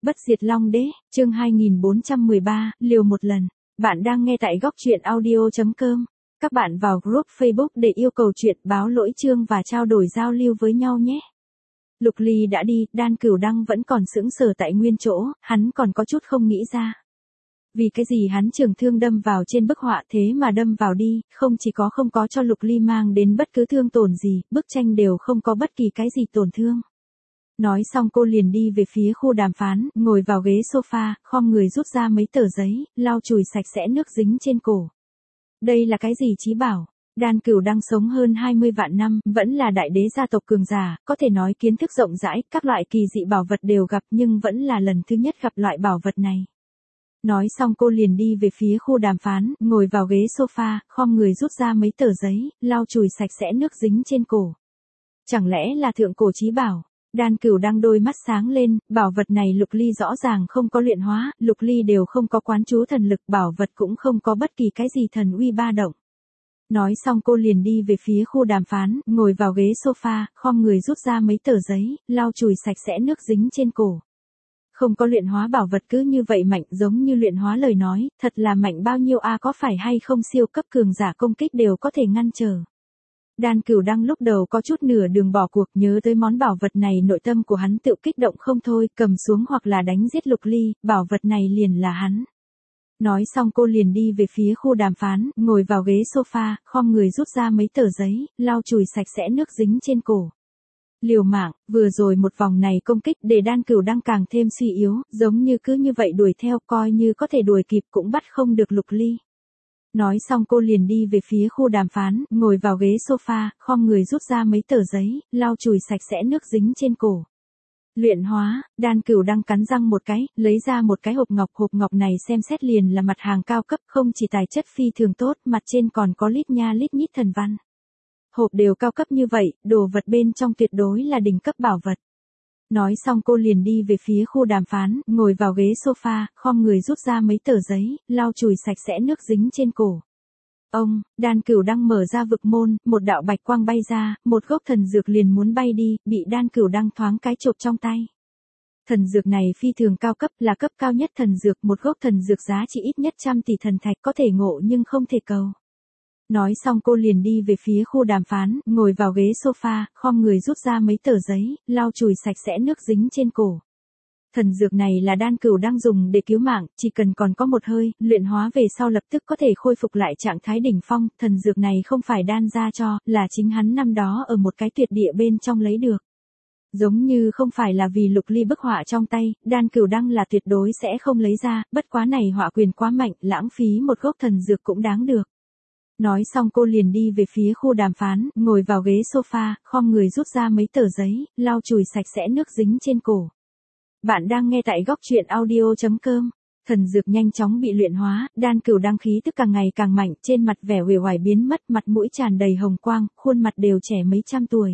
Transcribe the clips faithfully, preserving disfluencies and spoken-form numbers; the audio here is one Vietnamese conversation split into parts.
Bất diệt Long Đế, chương hai nghìn bốn trăm mười ba, liều một lần. Bạn đang nghe tại góc truyện audio chấm com. Các bạn vào group Facebook để yêu cầu chuyện báo lỗi chương và trao đổi giao lưu với nhau nhé. Lục Ly đã đi, Đan Cửu Đăng vẫn còn sững sờ tại nguyên chỗ, hắn còn có chút không nghĩ ra. Vì cái gì hắn trường thương đâm vào trên bức họa thế mà đâm vào đi, không chỉ có không có cho Lục Ly mang đến bất cứ thương tổn gì, bức tranh đều không có bất kỳ cái gì tổn thương. Nói xong cô liền đi về phía khu đàm phán, ngồi vào ghế sofa, khom người rút ra mấy tờ giấy, lau chùi sạch sẽ nước dính trên cổ. Đây là cái gì chí bảo? Đan Cửu Đăng sống hơn hai mươi vạn năm, vẫn là đại đế gia tộc cường giả, có thể nói kiến thức rộng rãi, các loại kỳ dị bảo vật đều gặp nhưng vẫn là lần thứ nhất gặp loại bảo vật này. Nói xong cô liền đi về phía khu đàm phán, ngồi vào ghế sofa, khom người rút ra mấy tờ giấy, lau chùi sạch sẽ nước dính trên cổ. Chẳng lẽ là thượng cổ chí bảo? Đan Cửu Đăng đôi mắt sáng lên, bảo vật này Lục Ly rõ ràng không có luyện hóa, Lục Ly đều không có quán chú thần lực, bảo vật cũng không có bất kỳ cái gì thần uy ba động. Nói xong cô liền đi về phía khu đàm phán, ngồi vào ghế sofa, khom người rút ra mấy tờ giấy, lau chùi sạch sẽ nước dính trên cổ. Không có luyện hóa bảo vật cứ như vậy mạnh, giống như luyện hóa lời nói, thật là mạnh bao nhiêu a, có phải hay không siêu cấp cường giả công kích đều có thể ngăn trở. Đan Cửu Đăng lúc đầu có chút nửa đường bỏ cuộc, nhớ tới món bảo vật này nội tâm của hắn tự kích động không thôi, cầm xuống hoặc là đánh giết Lục Ly, bảo vật này liền là hắn. Nói xong cô liền đi về phía khu đàm phán, ngồi vào ghế sofa, khom người rút ra mấy tờ giấy, lau chùi sạch sẽ nước dính trên cổ. Liều mạng, vừa rồi một vòng này công kích để Đan Cửu Đăng càng thêm suy yếu, giống như cứ như vậy đuổi theo, coi như có thể đuổi kịp cũng bắt không được Lục Ly. Nói xong cô liền đi về phía khu đàm phán, ngồi vào ghế sofa, khom người rút ra mấy tờ giấy, lau chùi sạch sẽ nước dính trên cổ. Luyện hóa, Đan Cửu Đăng cắn răng một cái, lấy ra một cái hộp ngọc, hộp ngọc này xem xét liền là mặt hàng cao cấp, không chỉ tài chất phi thường tốt, mặt trên còn có lít nha lít nhít thần văn. Hộp đều cao cấp như vậy, đồ vật bên trong tuyệt đối là đỉnh cấp bảo vật. Nói xong cô liền đi về phía khu đàm phán, ngồi vào ghế sofa, khom người rút ra mấy tờ giấy, lau chùi sạch sẽ nước dính trên cổ. Ông, Đan Cửu Đăng mở ra vực môn, một đạo bạch quang bay ra, một gốc thần dược liền muốn bay đi, bị Đan Cửu Đăng thoáng cái chộp trong tay. Thần dược này phi thường cao cấp, là cấp cao nhất thần dược, một gốc thần dược giá trị ít nhất trăm tỷ thần thạch, có thể ngộ nhưng không thể cầu. Nói xong cô liền đi về phía khu đàm phán, ngồi vào ghế sofa, khom người rút ra mấy tờ giấy, lau chùi sạch sẽ nước dính trên cổ. Thần dược này là Đan Cửu Đăng dùng để cứu mạng, chỉ cần còn có một hơi, luyện hóa về sau lập tức có thể khôi phục lại trạng thái đỉnh phong, thần dược này không phải Đan gia cho, là chính hắn năm đó ở một cái tuyệt địa bên trong lấy được. Giống như không phải là vì Lục Ly bức họa trong tay, Đan Cửu Đăng là tuyệt đối sẽ không lấy ra, bất quá này họa quyền quá mạnh, lãng phí một gốc thần dược cũng đáng được. Nói xong cô liền đi về phía khu đàm phán, ngồi vào ghế sofa, khom người rút ra mấy tờ giấy, lau chùi sạch sẽ nước dính trên cổ. Bạn đang nghe tại góc truyện audio chấm com. Thần dược nhanh chóng bị luyện hóa, Đan Cửu Đăng khí tức càng ngày càng mạnh, trên mặt vẻ uể oải biến mất, mặt mũi tràn đầy hồng quang, khuôn mặt đều trẻ mấy trăm tuổi.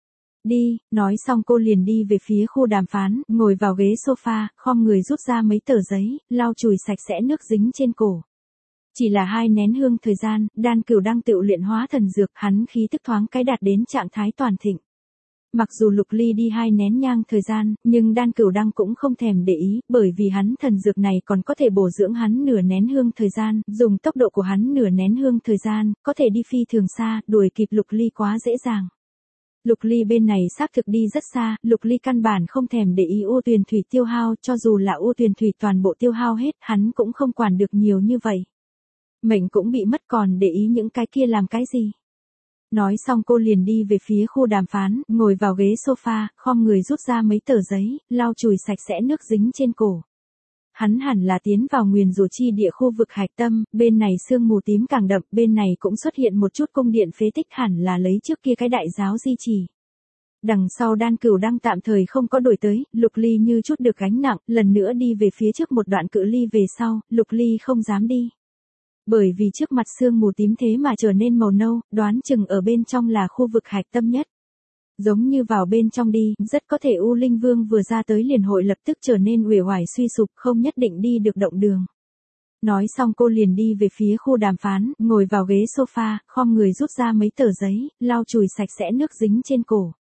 Đi, nói xong cô liền đi về phía khu đàm phán, ngồi vào ghế sofa, khom người rút ra mấy tờ giấy, lau chùi sạch sẽ nước dính trên cổ. Chỉ là hai nén hương thời gian, Đan Cửu Đăng tự luyện hóa thần dược, hắn khí tức thoáng cái đạt đến trạng thái toàn thịnh. Mặc dù Lục Ly đi hai nén nhang thời gian, nhưng Đan Cửu Đăng cũng không thèm để ý, bởi vì hắn thần dược này còn có thể bổ dưỡng hắn nửa nén hương thời gian, dùng tốc độ của hắn nửa nén hương thời gian, có thể đi phi thường xa, đuổi kịp Lục Ly quá dễ dàng. Lục Ly bên này xác thực đi rất xa, Lục Ly căn bản không thèm để ý U Tuyền Thủy tiêu hao, cho dù là U Tuyền Thủy toàn bộ tiêu hao hết, hắn cũng không quản được nhiều như vậy. Mệnh cũng bị mất còn để ý những cái kia làm cái gì. Nói xong cô liền đi về phía khu đàm phán, ngồi vào ghế sofa, khom người rút ra mấy tờ giấy, lau chùi sạch sẽ nước dính trên cổ. Hắn hẳn là tiến vào nguyền rủa chi địa khu vực hạch tâm, bên này sương mù tím càng đậm, bên này cũng xuất hiện một chút cung điện phế tích, hẳn là lấy trước kia cái đại giáo di trì. Đằng sau Đan Cửu Đăng tạm thời không có đổi tới, Lục Ly như chút được gánh nặng, lần nữa đi về phía trước một đoạn cự ly về sau, Lục Ly không dám đi. Bởi vì trước mặt sương mù tím thế mà trở nên màu nâu, đoán chừng ở bên trong là khu vực hạch tâm nhất. Giống như vào bên trong đi, rất có thể U Linh Vương vừa ra tới liền hội lập tức trở nên uể oải suy sụp, không nhất định đi được động đường. Nói xong cô liền đi về phía khu đàm phán, ngồi vào ghế sofa, khom người rút ra mấy tờ giấy, lau chùi sạch sẽ nước dính trên cổ.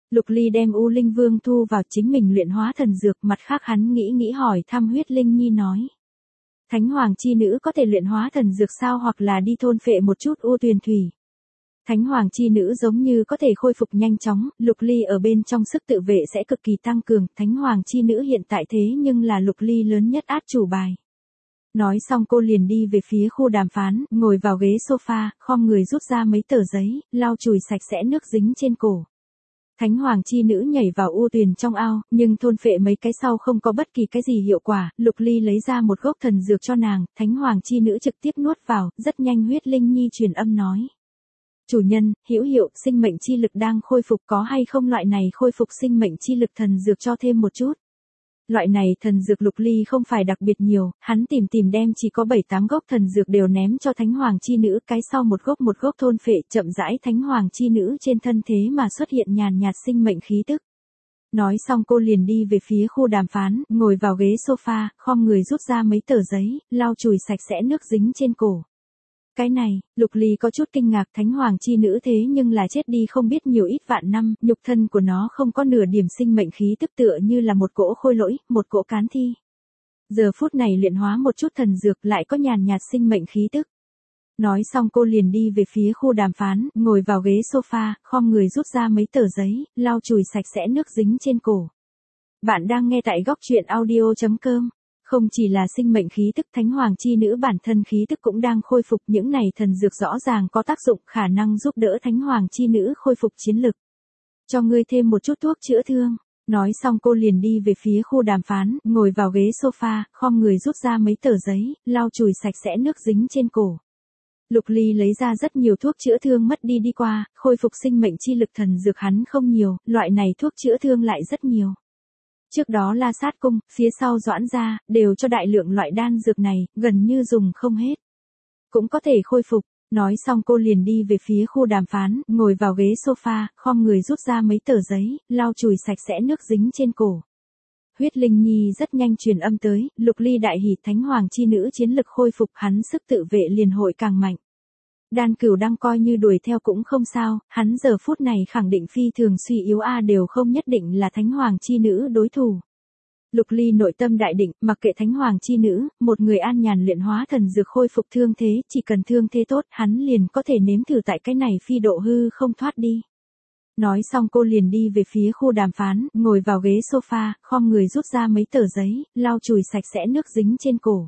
Lục Ly đem U Linh Vương thu vào chính mình luyện hóa thần dược, mặt khác hắn nghĩ nghĩ hỏi thăm Huyết Linh Nhi nói. Thánh Hoàng chi nữ có thể luyện hóa thần dược sao, hoặc là đi thôn phệ một chút U Tuyền Thủy. Thánh Hoàng chi nữ giống như có thể khôi phục nhanh chóng, Lục Ly ở bên trong sức tự vệ sẽ cực kỳ tăng cường, Thánh Hoàng chi nữ hiện tại thế nhưng là Lục Ly lớn nhất át chủ bài. Nói xong cô liền đi về phía khu đàm phán, ngồi vào ghế sofa, khom người rút ra mấy tờ giấy, lau chùi sạch sẽ nước dính trên cổ. Thánh Hoàng chi nữ nhảy vào U Tuyền trong ao, nhưng thôn phệ mấy cái sau không có bất kỳ cái gì hiệu quả, Lục Ly lấy ra một gốc thần dược cho nàng, Thánh Hoàng chi nữ trực tiếp nuốt vào, rất nhanh Huyết Linh Nhi truyền âm nói. Chủ nhân, hữu hiệu, sinh mệnh chi lực đang khôi phục, có hay không loại này khôi phục sinh mệnh chi lực thần dược cho thêm một chút. Loại này thần dược Lục Ly không phải đặc biệt nhiều, hắn tìm tìm đem chỉ có bảy tám gốc thần dược đều ném cho Thánh Hoàng chi nữ, cái sau một gốc một gốc thôn phệ, chậm rãi Thánh Hoàng chi nữ trên thân thế mà xuất hiện nhàn nhạt sinh mệnh khí tức. Nói xong cô liền đi về phía khu đàm phán, ngồi vào ghế sofa, khom người rút ra mấy tờ giấy, lau chùi sạch sẽ nước dính trên cổ. Cái này, Lục Ly có chút kinh ngạc, Thánh Hoàng chi nữ thế nhưng là chết đi không biết nhiều ít vạn năm, nhục thân của nó không có nửa điểm sinh mệnh khí tức, tựa như là một cỗ khôi lỗi, một cỗ cán thi. Giờ phút này luyện hóa một chút thần dược lại có nhàn nhạt sinh mệnh khí tức. Nói xong cô liền đi về phía khu đàm phán, ngồi vào ghế sofa, khom người rút ra mấy tờ giấy, lau chùi sạch sẽ nước dính trên cổ. Bạn đang nghe tại góc truyện audio chấm com. Không chỉ là sinh mệnh khí tức, Thánh Hoàng chi nữ bản thân khí tức cũng đang khôi phục, những này thần dược rõ ràng có tác dụng khả năng giúp đỡ Thánh Hoàng chi nữ khôi phục chiến lực. Cho ngươi thêm một chút thuốc chữa thương. Nói xong cô liền đi về phía khu đàm phán, ngồi vào ghế sofa, khom người rút ra mấy tờ giấy, lau chùi sạch sẽ nước dính trên cổ. Lục Ly lấy ra rất nhiều thuốc chữa thương mất đi đi qua, khôi phục sinh mệnh chi lực thần dược hắn không nhiều, loại này thuốc chữa thương lại rất nhiều. Trước đó La Sát Cung, phía sau Doãn gia, đều cho đại lượng loại đan dược này, gần như dùng không hết. Cũng có thể khôi phục. Nói xong cô liền đi về phía khu đàm phán, ngồi vào ghế sofa, khom người rút ra mấy tờ giấy, lau chùi sạch sẽ nước dính trên cổ. Huyết Linh Nhi rất nhanh truyền âm tới, Lục Ly đại hỉ, Thánh Hoàng chi nữ chiến lực khôi phục, hắn sức tự vệ liền hội càng mạnh. Đan Cửu đang coi như đuổi theo cũng không sao, hắn giờ phút này khẳng định phi thường suy yếu a đều không nhất định là Thánh Hoàng chi nữ đối thủ. Lục Ly nội tâm đại định, mặc kệ Thánh Hoàng chi nữ, một người an nhàn luyện hóa thần dược khôi phục thương thế, chỉ cần thương thế tốt, hắn liền có thể nếm thử tại cái này phi độ hư không thoát đi. Nói xong cô liền đi về phía khu đàm phán, ngồi vào ghế sofa, khom người rút ra mấy tờ giấy, lau chùi sạch sẽ nước dính trên cổ.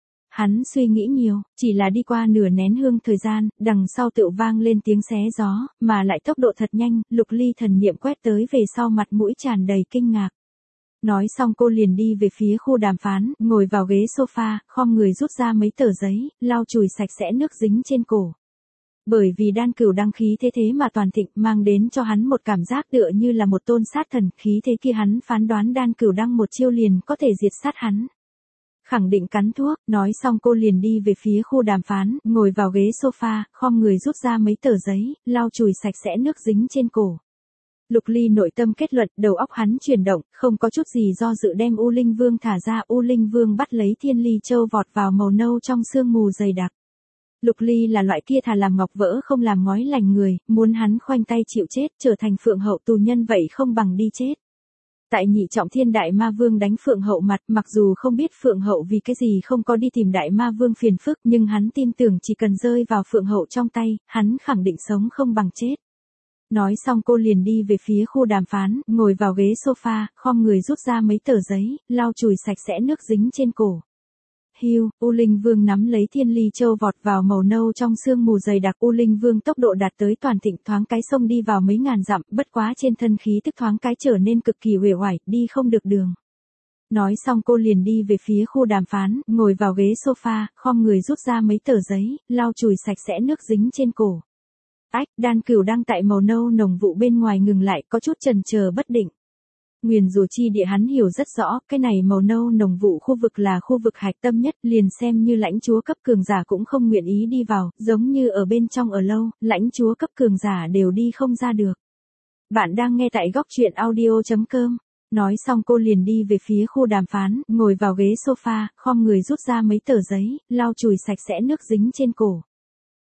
Hắn suy nghĩ nhiều, chỉ là đi qua nửa nén hương thời gian, đằng sau tựu vang lên tiếng xé gió, mà lại tốc độ thật nhanh, Lục Ly thần niệm quét tới về sau mặt mũi tràn đầy kinh ngạc. Nói xong cô liền đi về phía khu đàm phán, ngồi vào ghế sofa, khom người rút ra mấy tờ giấy, lau chùi sạch sẽ nước dính trên cổ. Bởi vì Đan Cửu đăng khí thế thế mà toàn thịnh, mang đến cho hắn một cảm giác tựa như là một tôn sát thần, khí thế kia hắn phán đoán Đan Cửu đăng một chiêu liền có thể diệt sát hắn. Khẳng định cắn thuốc, nói xong cô liền đi về phía khu đàm phán, ngồi vào ghế sofa, khom người rút ra mấy tờ giấy, lau chùi sạch sẽ nước dính trên cổ. Lục Ly nội tâm kết luận, đầu óc hắn chuyển động, không có chút gì do dự đem U Linh Vương thả ra, U Linh Vương bắt lấy Thiên Ly Châu vọt vào màu nâu trong sương mù dày đặc. Lục Ly là loại kia thà làm ngọc vỡ không làm ngói lành người, muốn hắn khoanh tay chịu chết, trở thành Phượng Hậu tù nhân vậy không bằng đi chết. Tại nhị trọng thiên Đại Ma Vương đánh Phượng Hậu mặt, mặc dù không biết Phượng Hậu vì cái gì không có đi tìm Đại Ma Vương phiền phức, nhưng hắn tin tưởng chỉ cần rơi vào Phượng Hậu trong tay, hắn khẳng định sống không bằng chết. Nói xong cô liền đi về phía khu đàm phán, ngồi vào ghế sofa, khom người rút ra mấy tờ giấy, lau chùi sạch sẽ nước dính trên cổ. Hiu, U Linh Vương nắm lấy Thiên Ly Châu vọt vào màu nâu trong sương mù dày đặc, U Linh Vương tốc độ đạt tới toàn thịnh, thoáng cái sông đi vào mấy ngàn dặm, bất quá trên thân khí tức thoáng cái trở nên cực kỳ uể oải, đi không được đường. Nói xong cô liền đi về phía khu đàm phán, ngồi vào ghế sofa, khom người rút ra mấy tờ giấy, lau chùi sạch sẽ nước dính trên cổ. Ách, Đan Cửu đang tại màu nâu nồng vụ bên ngoài ngừng lại, có chút chần chờ bất định. Nguyền rủa chi địa hắn hiểu rất rõ, cái này màu nâu nồng vụ khu vực là khu vực hạch tâm nhất, liền xem như lãnh chúa cấp cường giả cũng không nguyện ý đi vào, giống như ở bên trong ở lâu, lãnh chúa cấp cường giả đều đi không ra được. Bạn đang nghe tại góc truyện audio chấm com. Nói xong cô liền đi về phía khu đàm phán, ngồi vào ghế sofa, khom người rút ra mấy tờ giấy, lau chùi sạch sẽ nước dính trên cổ.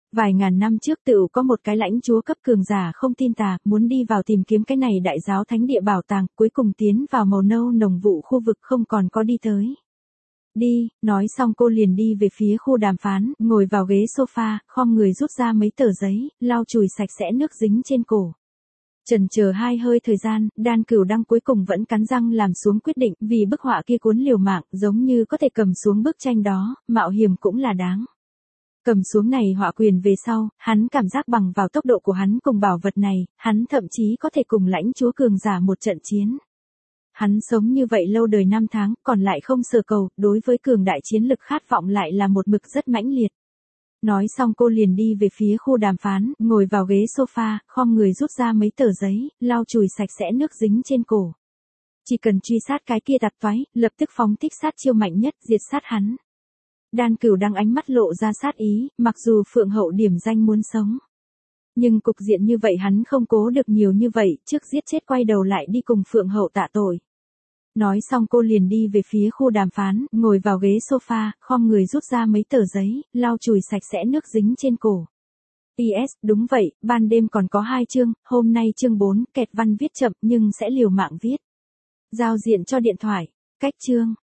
Vài ngàn năm trước tựu có một cái lãnh chúa cấp cường giả không tin tà, muốn đi vào tìm kiếm cái này đại giáo thánh địa bảo tàng, cuối cùng tiến vào màu nâu nồng vụ khu vực không còn có đi tới. Đi, nói xong cô liền đi về phía khu đàm phán, ngồi vào ghế sofa, khom người rút ra mấy tờ giấy, lau chùi sạch sẽ nước dính trên cổ. Chần chờ hai hơi thời gian, Đan Cửu Đăng cuối cùng vẫn cắn răng làm xuống quyết định, vì bức họa kia cuốn liều mạng, giống như có thể cầm xuống bức tranh đó, mạo hiểm cũng là đáng. Cầm xuống này họa quyền về sau, hắn cảm giác bằng vào tốc độ của hắn cùng bảo vật này, hắn thậm chí có thể cùng lãnh chúa cường giả một trận chiến. Hắn sống như vậy lâu đời năm tháng, còn lại không sở cầu, đối với cường đại chiến lực khát vọng lại là một mực rất mãnh liệt. Nói xong cô liền đi về phía khu đàm phán, ngồi vào ghế sofa, khom người rút ra mấy tờ giấy, lau chùi sạch sẽ nước dính trên cổ. Chỉ cần truy sát cái kia tặc toái, lập tức phóng thích sát chiêu mạnh nhất, diệt sát hắn. Đan Cửu Đăng ánh mắt lộ ra sát ý, mặc dù Phượng Hậu điểm danh muốn sống. Nhưng cục diện như vậy hắn không cố được nhiều như vậy, trước giết chết quay đầu lại đi cùng Phượng Hậu tạ tội. Nói xong cô liền đi về phía khu đàm phán, ngồi vào ghế sofa, khom người rút ra mấy tờ giấy, lau chùi sạch sẽ nước dính trên cổ. pê ét, đúng vậy, ban đêm còn có hai chương, hôm nay chương bốn, kẹt văn viết chậm nhưng sẽ liều mạng viết. Giao diện cho điện thoại, cách chương.